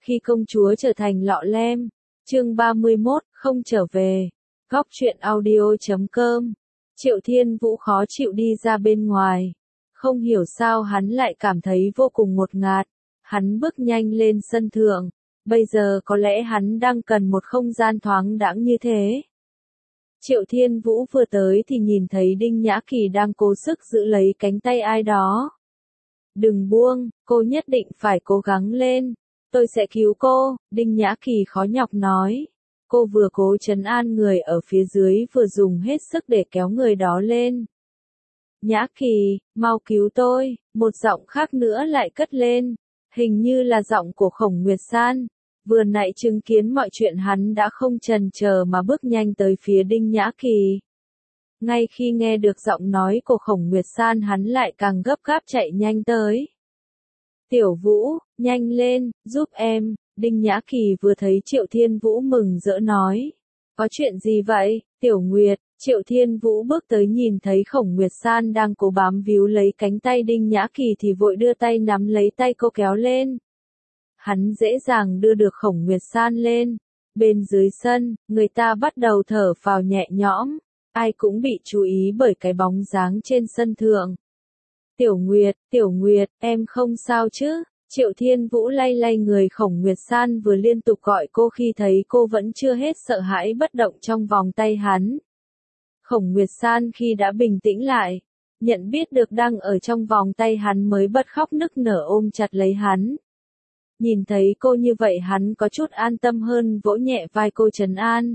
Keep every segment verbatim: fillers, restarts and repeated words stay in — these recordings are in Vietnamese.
Khi công chúa trở thành lọ lem. Chương ba mươi mốt, không trở về. Góc truyện audio chấm com. Triệu Thiên Vũ khó chịu đi ra bên ngoài. Không hiểu sao hắn lại cảm thấy vô cùng ngột ngạt. Hắn bước nhanh lên sân thượng. Bây giờ có lẽ hắn đang cần một không gian thoáng đãng như thế. Triệu Thiên Vũ vừa tới thì nhìn thấy Đinh Nhã Kỳ đang cố sức giữ lấy cánh tay ai đó. Đừng buông, cô nhất định phải cố gắng lên. Tôi sẽ cứu cô, Đinh Nhã Kỳ khó nhọc nói. Cô vừa cố trấn an người ở phía dưới vừa dùng hết sức để kéo người đó lên. Nhã Kỳ, mau cứu tôi, một giọng khác nữa lại cất lên. Hình như là giọng của Khổng Nguyệt San. Vừa nãy chứng kiến mọi chuyện hắn đã không chần chờ mà bước nhanh tới phía Đinh Nhã Kỳ. Ngay khi nghe được giọng nói của Khổng Nguyệt San hắn lại càng gấp gáp chạy nhanh tới. Tiểu Vũ, nhanh lên, giúp em, Đinh Nhã Kỳ vừa thấy Triệu Thiên Vũ mừng rỡ nói. Có chuyện gì vậy, Tiểu Nguyệt? Triệu Thiên Vũ bước tới nhìn thấy Khổng Nguyệt San đang cố bám víu lấy cánh tay Đinh Nhã Kỳ thì vội đưa tay nắm lấy tay cô kéo lên. Hắn dễ dàng đưa được Khổng Nguyệt San lên. Bên dưới sân, người ta bắt đầu thở phào nhẹ nhõm. Ai cũng bị chú ý bởi cái bóng dáng trên sân thượng. Tiểu Nguyệt, Tiểu Nguyệt, em không sao chứ? Triệu Thiên Vũ lay lay người Khổng Nguyệt San vừa liên tục gọi cô khi thấy cô vẫn chưa hết sợ hãi bất động trong vòng tay hắn. Khổng Nguyệt San khi đã bình tĩnh lại, nhận biết được đang ở trong vòng tay hắn mới bật khóc nức nở ôm chặt lấy hắn. Nhìn thấy cô như vậy hắn có chút an tâm hơn vỗ nhẹ vai cô trấn an.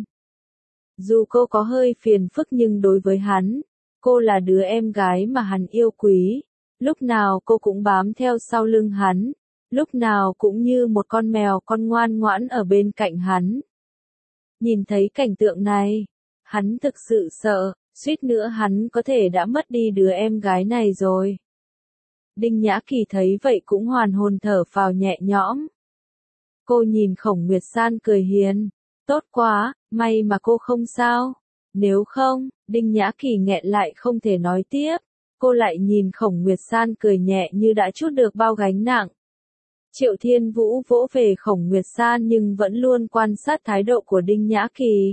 Dù cô có hơi phiền phức nhưng đối với hắn, cô là đứa em gái mà hắn yêu quý. Lúc nào cô cũng bám theo sau lưng hắn, lúc nào cũng như một con mèo con ngoan ngoãn ở bên cạnh hắn. Nhìn thấy cảnh tượng này, hắn thực sự sợ, suýt nữa hắn có thể đã mất đi đứa em gái này rồi. Đinh Nhã Kỳ thấy vậy cũng hoàn hồn thở phào nhẹ nhõm. Cô nhìn Khổng Nguyệt San cười hiền. Tốt quá, may mà cô không sao. Nếu không, Đinh Nhã Kỳ nghẹn lại không thể nói tiếp. Cô lại nhìn Khổng Nguyệt San cười nhẹ như đã trút được bao gánh nặng. Triệu Thiên Vũ vỗ về Khổng Nguyệt San nhưng vẫn luôn quan sát thái độ của Đinh Nhã Kỳ.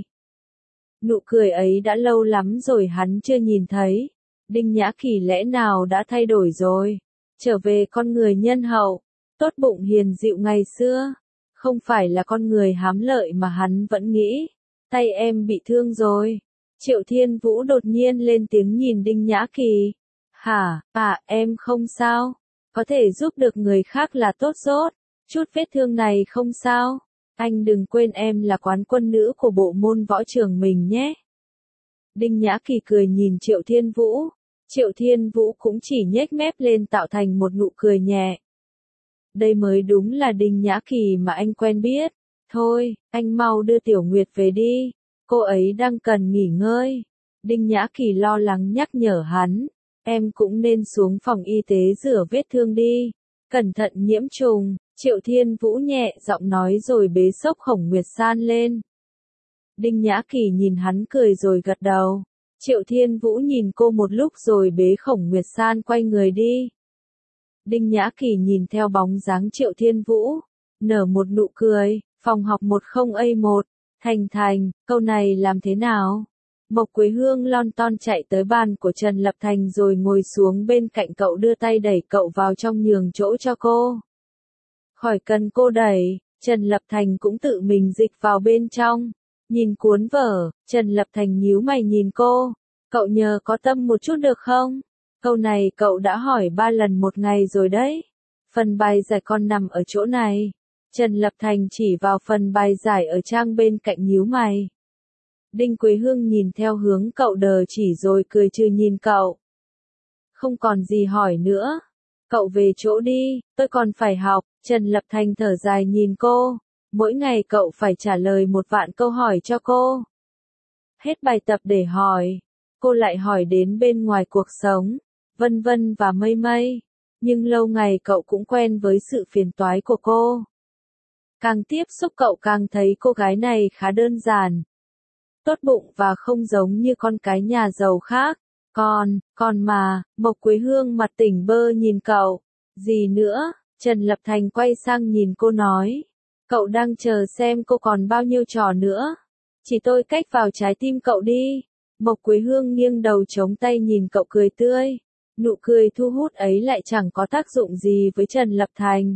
Nụ cười ấy đã lâu lắm rồi hắn chưa nhìn thấy. Đinh Nhã Kỳ lẽ nào đã thay đổi rồi? Trở về con người nhân hậu, tốt bụng hiền dịu ngày xưa. Không phải là con người hám lợi mà hắn vẫn nghĩ. Tay em bị thương rồi. Triệu Thiên Vũ đột nhiên lên tiếng nhìn Đinh Nhã Kỳ. Hả, à, em không sao. Có thể giúp được người khác là tốt rốt. Chút vết thương này không sao. Anh đừng quên em là quán quân nữ của bộ môn võ trường mình nhé. Đinh Nhã Kỳ cười nhìn Triệu Thiên Vũ. Triệu Thiên Vũ cũng chỉ nhếch mép lên tạo thành một nụ cười nhẹ. Đây mới đúng là Đinh Nhã Kỳ mà anh quen biết. Thôi, anh mau đưa Tiểu Nguyệt về đi. Cô ấy đang cần nghỉ ngơi. Đinh Nhã Kỳ lo lắng nhắc nhở hắn. Em cũng nên xuống phòng y tế rửa vết thương đi. Cẩn thận nhiễm trùng. Triệu Thiên Vũ nhẹ giọng nói rồi bế xốc Khổng Nguyệt San lên. Đinh Nhã Kỳ nhìn hắn cười rồi gật đầu. Triệu Thiên Vũ nhìn cô một lúc rồi bế Khổng Nguyệt San quay người đi. Đinh Nhã Kỳ nhìn theo bóng dáng Triệu Thiên Vũ, nở một nụ cười. Phòng học một không A một, Thành Thành, câu này làm thế nào? Mộc Quế Hương lon ton chạy tới bàn của Trần Lập Thành rồi ngồi xuống bên cạnh cậu đưa tay đẩy cậu vào trong nhường chỗ cho cô. Khỏi cần cô đẩy, Trần Lập Thành cũng tự mình dịch vào bên trong. Nhìn cuốn vở, Trần Lập Thành nhíu mày nhìn cô. Cậu nhờ có tâm một chút được không? Câu này cậu đã hỏi ba lần một ngày rồi đấy. Phần bài giải con nằm ở chỗ này. Trần Lập Thành chỉ vào phần bài giải ở trang bên cạnh nhíu mày. Đinh Quế Hương nhìn theo hướng cậu đờ chỉ rồi cười trừ nhìn cậu. Không còn gì hỏi nữa. Cậu về chỗ đi, tôi còn phải học. Trần Lập Thành thở dài nhìn cô. Mỗi ngày cậu phải trả lời một vạn câu hỏi cho cô. Hết bài tập để hỏi. Cô lại hỏi đến bên ngoài cuộc sống. Vân vân và mây mây. Nhưng lâu ngày cậu cũng quen với sự phiền toái của cô. Càng tiếp xúc cậu càng thấy cô gái này khá đơn giản. Tốt bụng và không giống như con cái nhà giàu khác. Còn, còn mà, Mộc Quế Hương mặt tỉnh bơ nhìn cậu. Gì nữa? Trần Lập Thành quay sang nhìn cô nói. Cậu đang chờ xem cô còn bao nhiêu trò nữa. Chỉ tôi cách vào trái tim cậu đi. Mộc Quế Hương nghiêng đầu chống tay nhìn cậu cười tươi. Nụ cười thu hút ấy lại chẳng có tác dụng gì với Trần Lập Thành.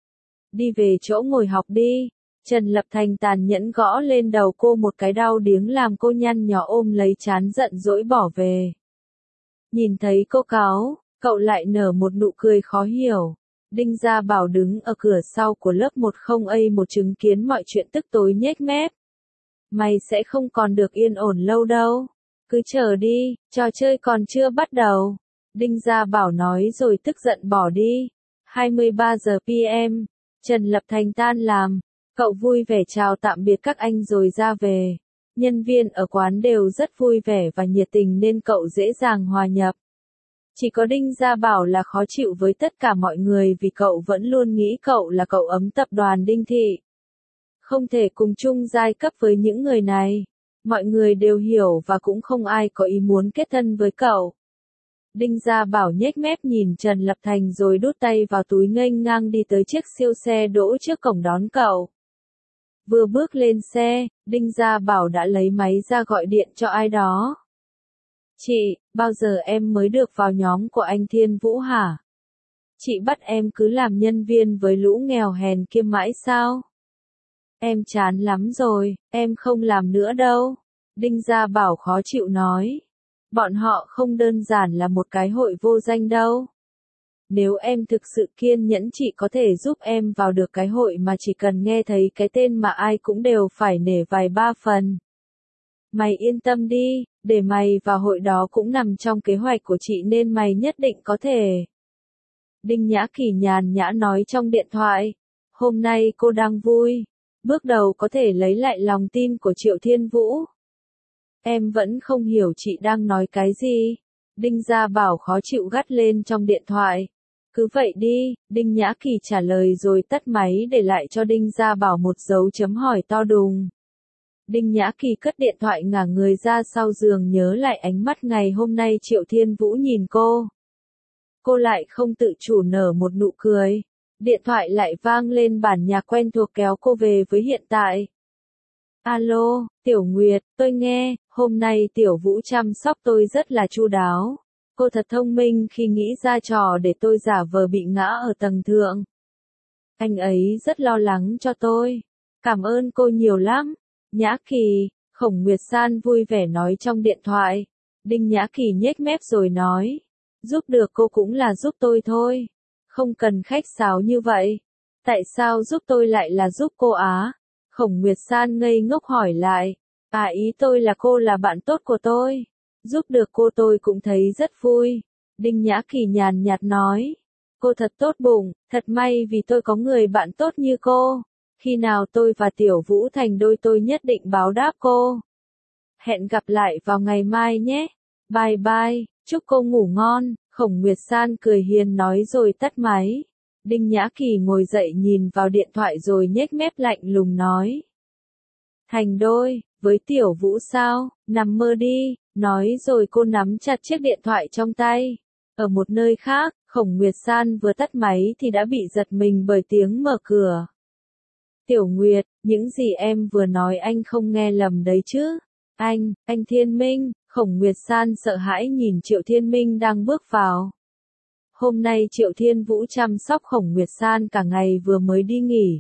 Đi về chỗ ngồi học đi. Trần Lập Thành tàn nhẫn gõ lên đầu cô một cái đau điếng làm cô nhăn nhó ôm lấy trán giận dỗi bỏ về. Nhìn thấy cô cáu, cậu lại nở một nụ cười khó hiểu. Đinh Gia Bảo đứng ở cửa sau của lớp mười A một chứng kiến mọi chuyện tức tối nhếch mép. Mày sẽ không còn được yên ổn lâu đâu. Cứ chờ đi, trò chơi còn chưa bắt đầu. Đinh Gia Bảo nói rồi tức giận bỏ đi. hai mươi ba giờ pê em, Trần Lập Thành tan làm. Cậu vui vẻ chào tạm biệt các anh rồi ra về. Nhân viên ở quán đều rất vui vẻ và nhiệt tình nên cậu dễ dàng hòa nhập. Chỉ có Đinh Gia Bảo là khó chịu với tất cả mọi người vì cậu vẫn luôn nghĩ cậu là cậu ấm tập đoàn Đinh Thị. Không thể cùng chung giai cấp với những người này. Mọi người đều hiểu và cũng không ai có ý muốn kết thân với cậu. Đinh Gia Bảo nhếch mép nhìn Trần Lập Thành rồi đút tay vào túi nghênh ngang đi tới chiếc siêu xe đỗ trước cổng đón cậu. Vừa bước lên xe, Đinh Gia Bảo đã lấy máy ra gọi điện cho ai đó. Chị, bao giờ em mới được vào nhóm của anh Thiên Vũ hả? Chị bắt em cứ làm nhân viên với lũ nghèo hèn kia mãi sao? Em chán lắm rồi, em không làm nữa đâu. Đinh Gia Bảo khó chịu nói. Bọn họ không đơn giản là một cái hội vô danh đâu. Nếu em thực sự kiên nhẫn chị có thể giúp em vào được cái hội mà chỉ cần nghe thấy cái tên mà ai cũng đều phải nể vài ba phần. Mày yên tâm đi, để mày vào hội đó cũng nằm trong kế hoạch của chị nên mày nhất định có thể. Đinh Nhã Kỳ nhàn nhã nói trong điện thoại. Hôm nay cô đang vui. Bước đầu có thể lấy lại lòng tin của Triệu Thiên Vũ. Em vẫn không hiểu chị đang nói cái gì. Đinh Gia Bảo khó chịu gắt lên trong điện thoại. Cứ vậy đi, Đinh Nhã Kỳ trả lời rồi tắt máy để lại cho Đinh Gia Bảo một dấu chấm hỏi to đùng. Đinh Nhã Kỳ cất điện thoại ngả người ra sau giường nhớ lại ánh mắt ngày hôm nay Triệu Thiên Vũ nhìn cô. Cô lại không tự chủ nở một nụ cười. Điện thoại lại vang lên bản nhạc quen thuộc kéo cô về với hiện tại. Alo, Tiểu Nguyệt, tôi nghe, hôm nay Tiểu Vũ chăm sóc tôi rất là chu đáo. Cô thật thông minh khi nghĩ ra trò để tôi giả vờ bị ngã ở tầng thượng. Anh ấy rất lo lắng cho tôi. Cảm ơn cô nhiều lắm. Nhã Kỳ, Khổng Nguyệt San vui vẻ nói trong điện thoại. Đinh Nhã Kỳ nhếch mép rồi nói. Giúp được cô cũng là giúp tôi thôi. Không cần khách sáo như vậy. Tại sao giúp tôi lại là giúp cô á? Khổng Nguyệt San ngây ngốc hỏi lại. À ý tôi là cô là bạn tốt của tôi. Giúp được cô tôi cũng thấy rất vui. Đinh Nhã Kỳ nhàn nhạt nói. Cô thật tốt bụng, thật may vì tôi có người bạn tốt như cô. Khi nào tôi và Tiểu Vũ thành đôi tôi nhất định báo đáp cô. Hẹn gặp lại vào ngày mai nhé. Bye bye, chúc cô ngủ ngon. Khổng Nguyệt San cười hiền nói rồi tắt máy. Đinh Nhã Kỳ ngồi dậy nhìn vào điện thoại rồi nhếch mép lạnh lùng nói. Thành đôi, với Tiểu Vũ sao, nằm mơ đi, nói rồi cô nắm chặt chiếc điện thoại trong tay. Ở một nơi khác, Khổng Nguyệt San vừa tắt máy thì đã bị giật mình bởi tiếng mở cửa. Tiểu Nguyệt, những gì em vừa nói anh không nghe lầm đấy chứ? Anh, anh Thiên Minh. Khổng Nguyệt San sợ hãi nhìn Triệu Thiên Minh đang bước vào. Hôm nay Triệu Thiên Vũ chăm sóc Khổng Nguyệt San cả ngày vừa mới đi nghỉ.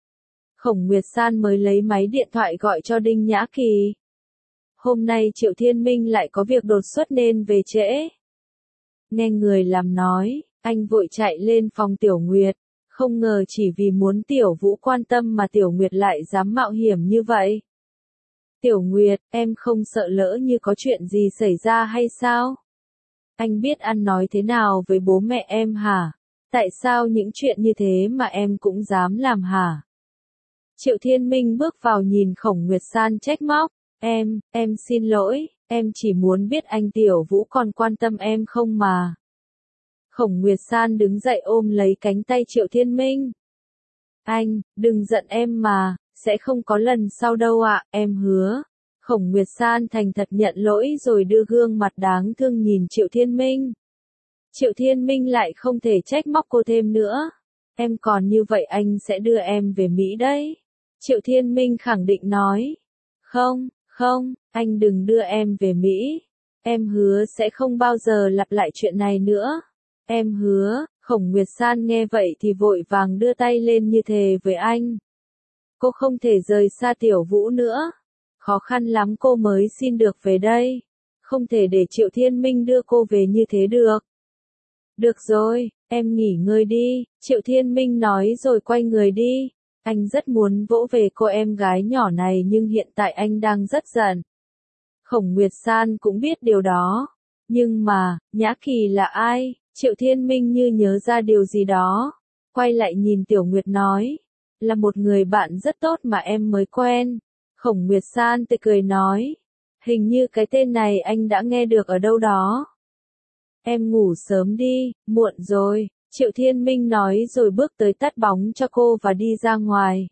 Khổng Nguyệt San mới lấy máy điện thoại gọi cho Đinh Nhã Kỳ. Hôm nay Triệu Thiên Minh lại có việc đột xuất nên về trễ. Nghe người làm nói, anh vội chạy lên phòng Tiểu Nguyệt. Không ngờ chỉ vì muốn Tiểu Vũ quan tâm mà Tiểu Nguyệt lại dám mạo hiểm như vậy. Tiểu Nguyệt, em không sợ lỡ như có chuyện gì xảy ra hay sao? Anh biết ăn nói thế nào với bố mẹ em hả? Tại sao những chuyện như thế mà em cũng dám làm hả? Triệu Thiên Minh bước vào nhìn Khổng Nguyệt San trách móc. Em, em xin lỗi, em chỉ muốn biết anh Tiểu Vũ còn quan tâm em không mà. Khổng Nguyệt San đứng dậy ôm lấy cánh tay Triệu Thiên Minh. Anh, đừng giận em mà, sẽ không có lần sau đâu ạ, em hứa. Khổng Nguyệt San thành thật nhận lỗi rồi đưa gương mặt đáng thương nhìn Triệu Thiên Minh. Triệu Thiên Minh lại không thể trách móc cô thêm nữa. Em còn như vậy anh sẽ đưa em về Mỹ đấy. Triệu Thiên Minh khẳng định nói. Không, không, anh đừng đưa em về Mỹ. Em hứa sẽ không bao giờ lặp lại chuyện này nữa. Em hứa. Khổng Nguyệt San nghe vậy thì vội vàng đưa tay lên như thề với anh. Cô không thể rời xa Tiểu Vũ nữa. Khó khăn lắm cô mới xin được về đây. Không thể để Triệu Thiên Minh đưa cô về như thế được. Được rồi, em nghỉ ngơi đi, Triệu Thiên Minh nói rồi quay người đi. Anh rất muốn vỗ về cô em gái nhỏ này nhưng hiện tại anh đang rất giận. Khổng Nguyệt San cũng biết điều đó. Nhưng mà, Nhã Kỳ là ai? Triệu Thiên Minh như nhớ ra điều gì đó. Quay lại nhìn Tiểu Nguyệt nói. Là một người bạn rất tốt mà em mới quen. Khổng Nguyệt San tươi cười nói. Hình như cái tên này anh đã nghe được ở đâu đó. Em ngủ sớm đi, muộn rồi. Triệu Thiên Minh nói rồi bước tới tắt bóng cho cô và đi ra ngoài.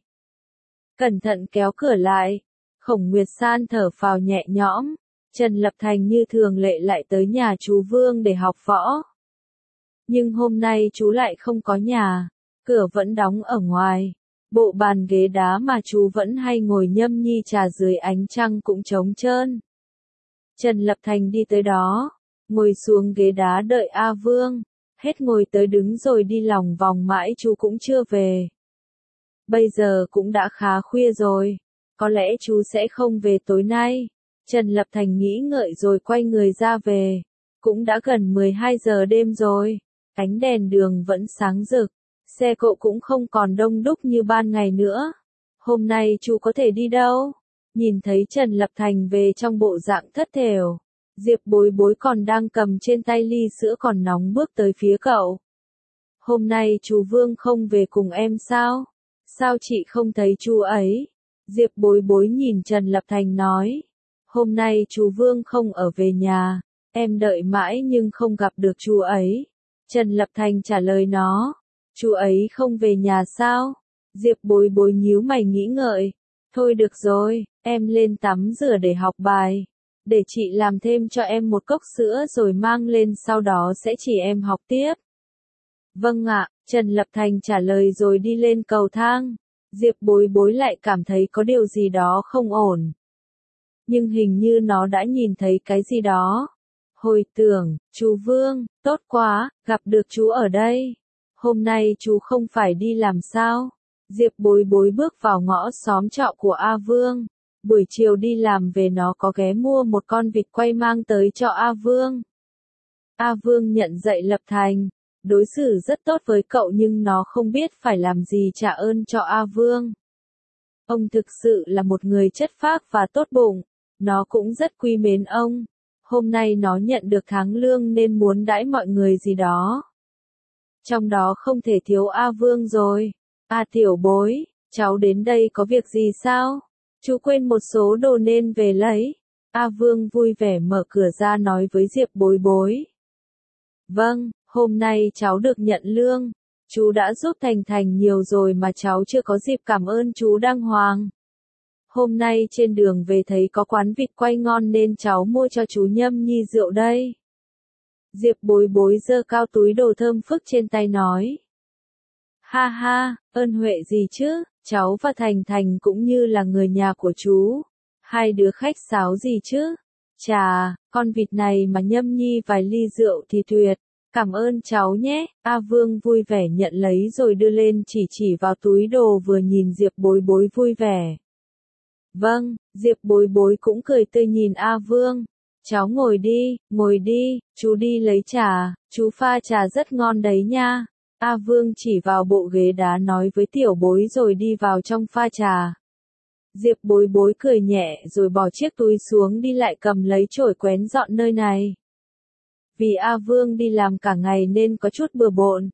Cẩn thận kéo cửa lại. Khổng Nguyệt San thở phào nhẹ nhõm. Trần Lập Thành như thường lệ lại tới nhà chú Vương để học võ. Nhưng hôm nay chú lại không có nhà. Cửa vẫn đóng ở ngoài. Bộ bàn ghế đá mà chú vẫn hay ngồi nhâm nhi trà dưới ánh trăng cũng trống trơn. Trần Lập Thành đi tới đó. Ngồi xuống ghế đá đợi A Vương. Hết ngồi tới đứng rồi đi lòng vòng mãi chú cũng chưa về. Bây giờ cũng đã khá khuya rồi. Có lẽ chú sẽ không về tối nay. Trần Lập Thành nghĩ ngợi rồi quay người ra về. Cũng đã gần mười hai giờ đêm rồi. Ánh đèn đường vẫn sáng rực. Xe cộ cũng không còn đông đúc như ban ngày nữa. Hôm nay chú có thể đi đâu? Nhìn thấy Trần Lập Thành về trong bộ dạng thất thểu. Diệp Bối Bối còn đang cầm trên tay ly sữa còn nóng bước tới phía cậu. Hôm nay chú Vương không về cùng em sao? Sao chị không thấy chú ấy? Diệp Bối Bối nhìn Trần Lập Thành nói. Hôm nay chú Vương không ở về nhà. Em đợi mãi nhưng không gặp được chú ấy. Trần Lập Thành trả lời nó. Chú ấy không về nhà sao? Diệp Bối Bối nhíu mày nghĩ ngợi. Thôi được rồi, em lên tắm rửa để học bài. Để chị làm thêm cho em một cốc sữa rồi mang lên sau đó sẽ chỉ em học tiếp. Vâng ạ, Trần Lập Thành trả lời rồi đi lên cầu thang. Diệp Bối Bối lại cảm thấy có điều gì đó không ổn. Nhưng hình như nó đã nhìn thấy cái gì đó. Hồi tưởng, chú Vương, tốt quá, gặp được chú ở đây. Hôm nay chú không phải đi làm sao? Diệp Bối Bối bước vào ngõ xóm trọ của A Vương. Buổi chiều đi làm về nó có ghé mua một con vịt quay mang tới cho A Vương. A Vương nhận dạy Lập Thành. Đối xử rất tốt với cậu nhưng nó không biết phải làm gì trả ơn cho A Vương. Ông thực sự là một người chất phác và tốt bụng. Nó cũng rất quý mến ông. Hôm nay nó nhận được tháng lương nên muốn đãi mọi người gì đó. Trong đó không thể thiếu A Vương rồi. A Tiểu Bối, cháu đến đây có việc gì sao? Chú quên một số đồ nên về lấy. A Vương vui vẻ mở cửa ra nói với Diệp Bối Bối. Vâng, hôm nay cháu được nhận lương. Chú đã giúp Thành Thành nhiều rồi mà cháu chưa có dịp cảm ơn chú Đăng Hoàng. Hôm nay trên đường về thấy có quán vịt quay ngon nên cháu mua cho chú Nhâm Nhi rượu đây. Diệp Bối Bối giơ cao túi đồ thơm phức trên tay nói. Ha ha, ơn huệ gì chứ, cháu và Thành Thành cũng như là người nhà của chú. Hai đứa khách sáo gì chứ? Chà, con vịt này mà Nhâm Nhi vài ly rượu thì tuyệt. Cảm ơn cháu nhé. A Vương vui vẻ nhận lấy rồi đưa lên chỉ chỉ vào túi đồ vừa nhìn Diệp Bối Bối vui vẻ. Vâng, Diệp Bối Bối cũng cười tươi nhìn A Vương. Cháu ngồi đi, ngồi đi, chú đi lấy trà, chú pha trà rất ngon đấy nha. A Vương chỉ vào bộ ghế đá nói với Tiểu Bối rồi đi vào trong pha trà. Diệp Bối Bối cười nhẹ rồi bỏ chiếc túi xuống đi lại cầm lấy chổi quén dọn nơi này. Vì A Vương đi làm cả ngày nên có chút bừa bộn.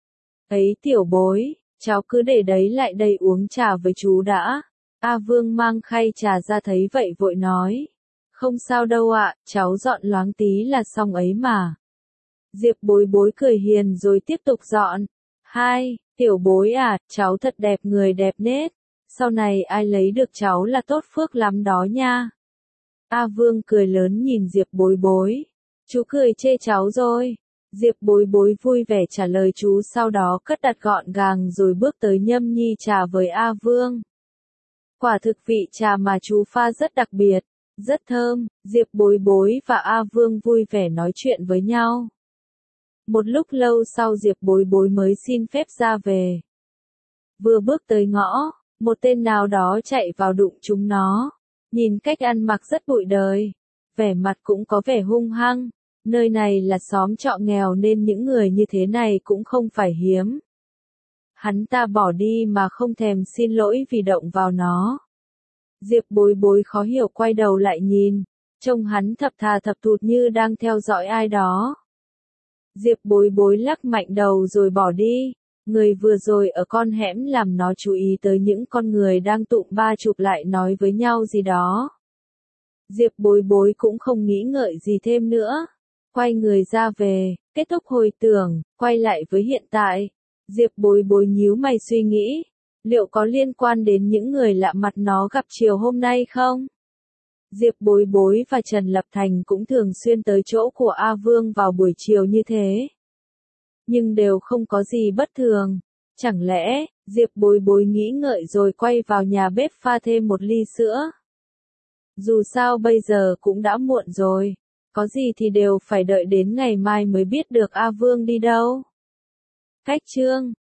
Ấy Tiểu Bối, cháu cứ để đấy lại đây uống trà với chú đã. A Vương mang khay trà ra thấy vậy vội nói. Không sao đâu ạ, cháu dọn loáng tí là xong ấy mà. Diệp Bối Bối cười hiền rồi tiếp tục dọn. Hai, Tiểu Bối à, cháu thật đẹp người đẹp nết. Sau này ai lấy được cháu là tốt phước lắm đó nha. A Vương cười lớn nhìn Diệp Bối Bối. Chú cười chê cháu rồi. Diệp Bối Bối vui vẻ trả lời chú, sau đó cất đặt gọn gàng rồi bước tới nhâm nhi trà với A Vương. Quả thực vị trà mà chú pha rất đặc biệt, rất thơm. Diệp Bối Bối và A Vương vui vẻ nói chuyện với nhau. Một lúc lâu sau Diệp Bối Bối mới xin phép ra về. Vừa bước tới ngõ, một tên nào đó chạy vào đụng chúng nó. Nhìn cách ăn mặc rất bụi đời, vẻ mặt cũng có vẻ hung hăng. Nơi này là xóm trọ nghèo nên những người như thế này cũng không phải hiếm. Hắn ta bỏ đi mà không thèm xin lỗi vì động vào nó. Diệp Bối Bối khó hiểu quay đầu lại nhìn, trông hắn thập thà thập thụt như đang theo dõi ai đó. Diệp Bối Bối lắc mạnh đầu rồi bỏ đi. Người vừa rồi ở con hẻm làm nó chú ý tới những con người đang tụm ba chụp lại nói với nhau gì đó. Diệp Bối Bối cũng không nghĩ ngợi gì thêm nữa. Quay người ra về, kết thúc hồi tưởng, quay lại với hiện tại. Diệp Bối Bối nhíu mày suy nghĩ, liệu có liên quan đến những người lạ mặt nó gặp chiều hôm nay không? Diệp Bối Bối và Trần Lập Thành cũng thường xuyên tới chỗ của A Vương vào buổi chiều như thế. Nhưng đều không có gì bất thường. Chẳng lẽ, Diệp Bối Bối nghĩ ngợi rồi quay vào nhà bếp pha thêm một ly sữa? Dù sao bây giờ cũng đã muộn rồi. Có gì thì đều phải đợi đến ngày mai mới biết được A Vương đi đâu. Cách chương